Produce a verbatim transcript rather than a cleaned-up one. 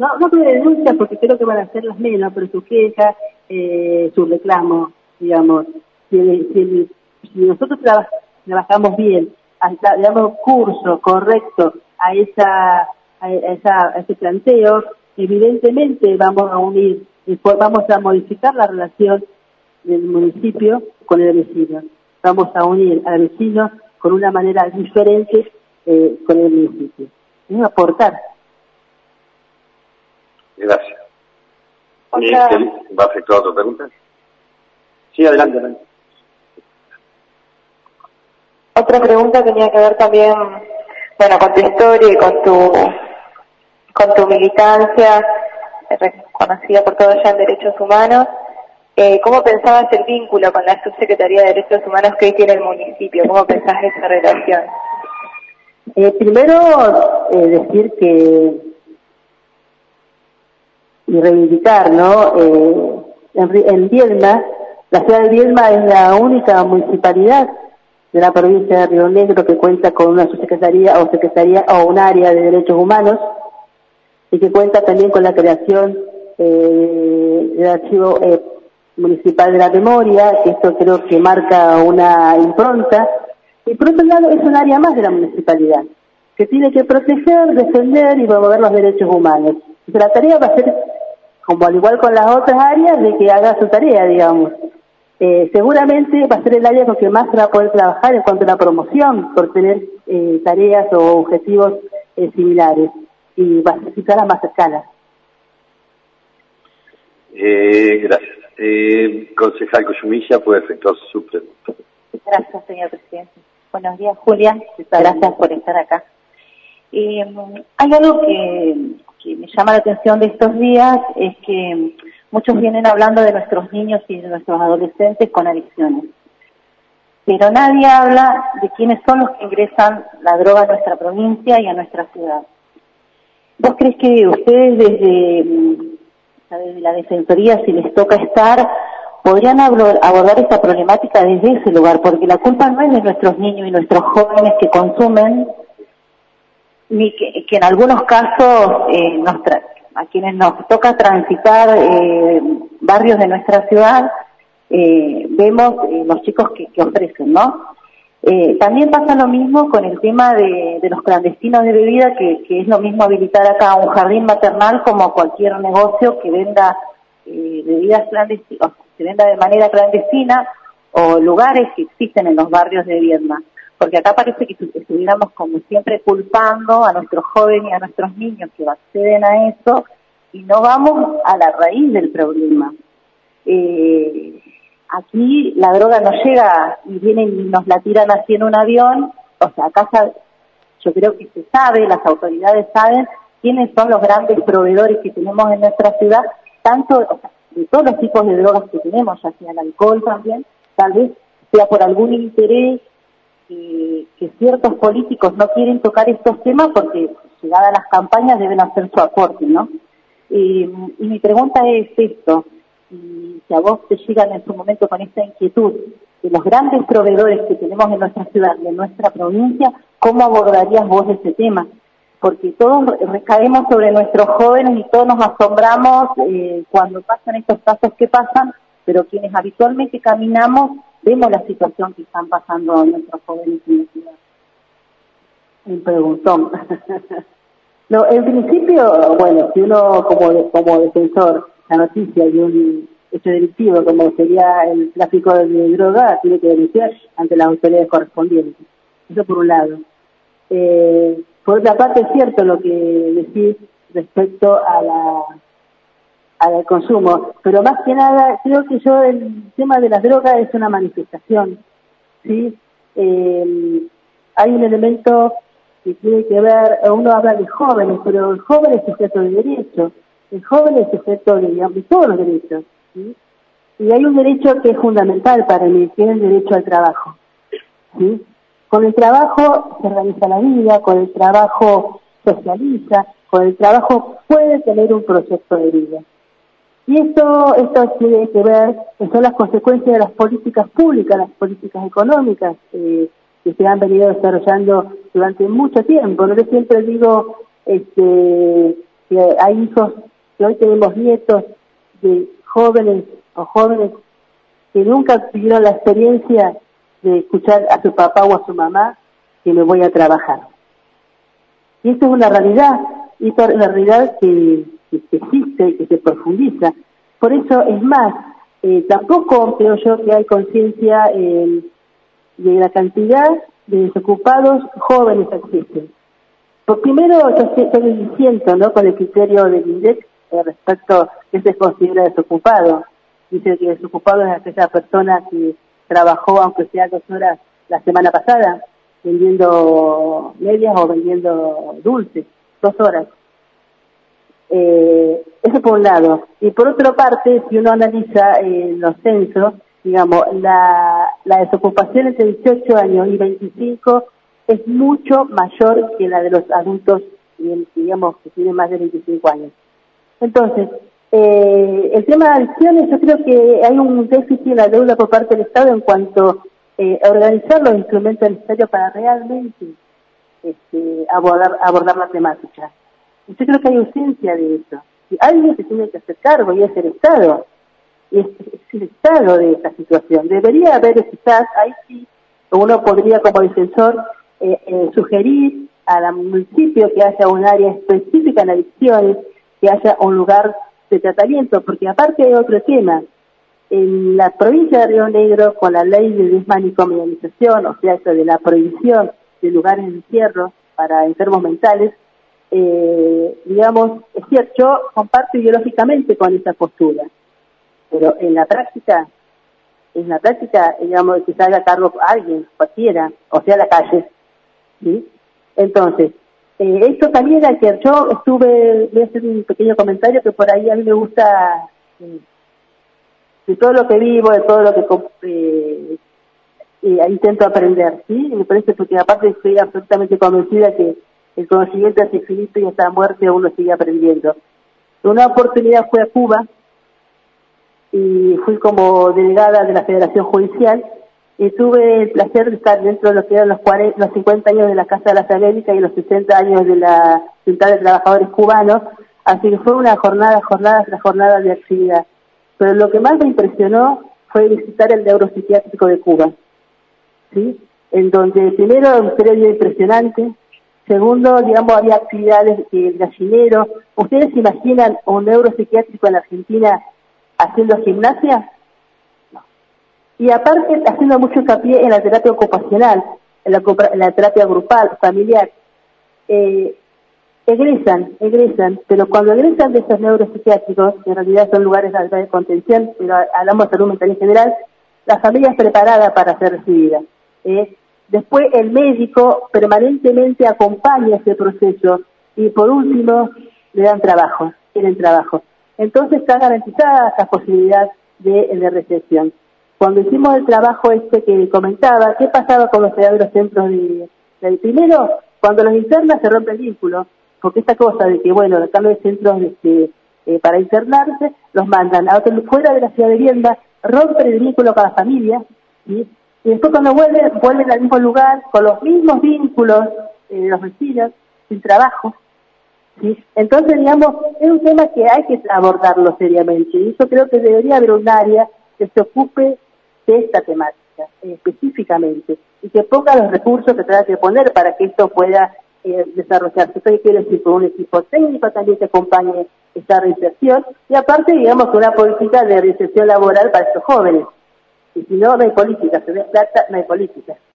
no, no pide denuncias porque creo que van a ser las menos, pero su queja, eh, su reclamo, digamos, si, si, si nosotros traba, trabajamos bien, hasta, digamos, curso correcto a esa, a, esa, a ese planteo, evidentemente vamos a unir, vamos a modificar la relación del municipio con el vecino. Vamos a unir al vecino con una manera diferente eh, con el municipio. Es aportar. Gracias. Otra... ¿Va a afectar otra pregunta? Sí, adelante, adelante. Otra pregunta tenía que ver también, bueno, con tu historia y con tu, con tu militancia, reconocida por todos ya en Derechos Humanos. Eh, ¿Cómo pensabas el vínculo con la Subsecretaría de Derechos Humanos que hoy tiene el municipio? ¿Cómo pensás esa relación? Eh, primero, eh, decir que, y reivindicar, ¿no? Eh, en, en Viedma, la ciudad de Viedma es la única municipalidad de la provincia de Río Negro que cuenta con una subsecretaría o secretaría o un área de derechos humanos y que cuenta también con la creación eh, del archivo eh, municipal de la memoria, que esto creo que marca una impronta, y por otro lado es un área más de la municipalidad, que tiene que proteger, defender y promover los derechos humanos. Y la tarea va a ser, como al igual con las otras áreas, de que haga su tarea, digamos. Eh, seguramente va a ser el área con que más se va a poder trabajar en cuanto a la promoción, por tener eh, tareas o objetivos eh, similares, y va a necesitar a más escalas. Eh, gracias. Eh, concejal Coyumilla puede efectuar su pregunta. Gracias, señor presidente. Buenos días, Julia. Gracias por estar acá. Eh, hay algo que, que me llama la atención de estos días, es que muchos vienen hablando de nuestros niños y de nuestros adolescentes con adicciones. Pero nadie habla de quiénes son los que ingresan la droga a nuestra provincia y a nuestra ciudad. ¿Vos crees que ustedes desde, desde la Defensoría, si les toca estar, podrían abordar esta problemática desde ese lugar? Porque la culpa no es de nuestros niños y nuestros jóvenes que consumen, ni que, que en algunos casos eh, nos tra- a quienes nos toca transitar eh, barrios de nuestra ciudad, eh, vemos eh, los chicos que, que ofrecen, ¿no? Eh, también pasa lo mismo con el tema de, de los clandestinos de bebida, que, que es lo mismo habilitar acá un jardín maternal como cualquier negocio que venda eh, bebidas clandestinas, que venda de manera clandestina, o lugares que existen en los barrios de Viedma. Porque acá parece que estuviéramos como siempre culpando a nuestros jóvenes y a nuestros niños que acceden a eso y no vamos a la raíz del problema. Eh, aquí la droga no llega y vienen y nos la tiran así en un avión. O sea, acá yo creo que se sabe, las autoridades saben quiénes son los grandes proveedores que tenemos en nuestra ciudad, tanto o sea, de todos los tipos de drogas que tenemos, ya sea el alcohol también, tal vez sea por algún interés que, que ciertos políticos no quieren tocar estos temas porque llegadas las campañas deben hacer su aporte, ¿no? Y, y mi pregunta es esto, si, si a vos te llegan en su momento con esta inquietud de los grandes proveedores que tenemos en nuestra ciudad, en nuestra provincia, ¿cómo abordarías vos ese tema? Porque todos recaemos sobre nuestros jóvenes y todos nos asombramos eh, cuando pasan estos casos que pasan, pero quienes habitualmente caminamos vemos la situación que están pasando nuestros jóvenes en la ciudad. Un preguntón. No, en principio, bueno, si uno como como defensor la noticia y un hecho delictivo como sería el tráfico de droga, tiene que denunciar ante las autoridades correspondientes. Eso por un lado. Eh, por otra parte, es cierto lo que decís respecto a la al consumo, pero más que nada creo que yo el tema de las drogas es una manifestación, ¿sí? Eh, hay un elemento que tiene que ver, uno habla de jóvenes, pero el joven es sujeto de derechos, el joven es sujeto de, digamos, de todos los derechos, ¿sí? Y hay un derecho que es fundamental para mí, que es el derecho al trabajo, ¿sí? Con el trabajo se organiza la vida, con el trabajo socializa, con el trabajo puede tener un proyecto de vida. Y esto, esto tiene que ver, son las consecuencias de las políticas públicas, las políticas económicas eh, que se han venido desarrollando durante mucho tiempo. No yo siempre digo, este, que hay hijos, que hoy tenemos nietos de jóvenes o jóvenes que nunca tuvieron la experiencia de escuchar a su papá o a su mamá que me voy a trabajar. Y esto es una realidad, y esto es una realidad que, que, que existe y que se profundiza. Por eso, es más, eh, tampoco creo yo que hay conciencia eh, de la cantidad de desocupados jóvenes que existen. Por primero, yo estoy diciendo, ¿no?, con el criterio del INDEC eh, respecto a que se considera desocupado. Dice que desocupado es aquella persona que trabajó, aunque sea dos horas la semana pasada, vendiendo medias o vendiendo dulces, dos horas. Eh, eso por un lado. Y por otra parte, si uno analiza eh, los censos, digamos, la, la desocupación entre dieciocho años y veinticinco es mucho mayor que la de los adultos, digamos, que tienen más de veinticinco años. Entonces, eh, el tema de adicciones, yo creo que hay un déficit en la deuda por parte del Estado en cuanto eh, a organizar los instrumentos necesarios para realmente este, abordar, abordar la temática. Y yo creo que hay ausencia de eso. Y alguien se tiene que hacer cargo, y es el Estado. Y es, es el Estado de esta situación. Debería haber, quizás, ahí sí, uno podría como defensor eh, eh, sugerir al municipio que haya un área específica en adicciones, que haya un lugar de tratamiento, porque aparte hay otro tema. En la provincia de Río Negro, con la ley de desmanicomialización, o sea, eso de la prohibición de lugares de encierro para enfermos mentales, eh, digamos, es cierto, yo comparto ideológicamente con esa postura, pero en la práctica, en la práctica, digamos, que se haga cargo alguien, cualquiera, o sea, la calle, ¿sí? Entonces, eh, esto también hay que, yo estuve, voy a hacer un pequeño comentario que por ahí a mí me gusta, eh, de todo lo que vivo, de todo lo que eh, eh, intento aprender, ¿sí? Y me parece porque aparte estoy absolutamente convencida que el conocimiento es infinito y hasta la muerte uno sigue aprendiendo. Una oportunidad fui a Cuba y fui como delegada de la Federación Judicial y tuve el placer de estar dentro de lo que eran los, cuarenta, los cincuenta años de la Casa de las Américas y los sesenta años de la Central de Trabajadores Cubanos, así que fue una jornada, jornada tras jornada de actividad. Pero lo que más me impresionó fue visitar el neuropsiquiátrico de Cuba, ¿sí? En donde primero un predio impresionante, segundo, digamos, había actividades del gallinero. ¿Ustedes se imaginan un neuropsiquiátrico en la Argentina haciendo gimnasia? No. Y aparte, haciendo mucho hincapié en la terapia ocupacional, en la, en la terapia grupal, familiar. Eh, egresan, egresan, pero cuando egresan de esos neuropsiquiátricos, que en realidad son lugares de contención, pero hablamos de salud mental en general, la familia es preparada para ser recibida. Eh, Después el médico permanentemente acompaña ese proceso y por último le dan trabajo, tienen trabajo. Entonces está garantizada esa posibilidad de, de recepción. Cuando hicimos el trabajo este que comentaba, ¿qué pasaba con los verdaderos centros de, de primero? Cuando los internas se rompe el vínculo, porque esta cosa de que, bueno, acá no hay centros de, eh, para internarse, los mandan a otro, fuera de la ciudad de vivienda, rompen el vínculo con la familia, ¿sí? Y después cuando vuelven, vuelven al mismo lugar, con los mismos vínculos eh, de los vecinos, sin trabajo, ¿sí? Entonces, digamos, es un tema que hay que abordarlo seriamente, y yo creo que debería haber un área que se ocupe de esta temática, eh, específicamente, y que ponga los recursos que tenga que poner para que esto pueda eh, desarrollarse. Esto quiere decir con un equipo técnico también que acompañe esta reinserción, y aparte, digamos, con una política de reinserción laboral para estos jóvenes. Y si no, no hay política, se ve plata, no hay política.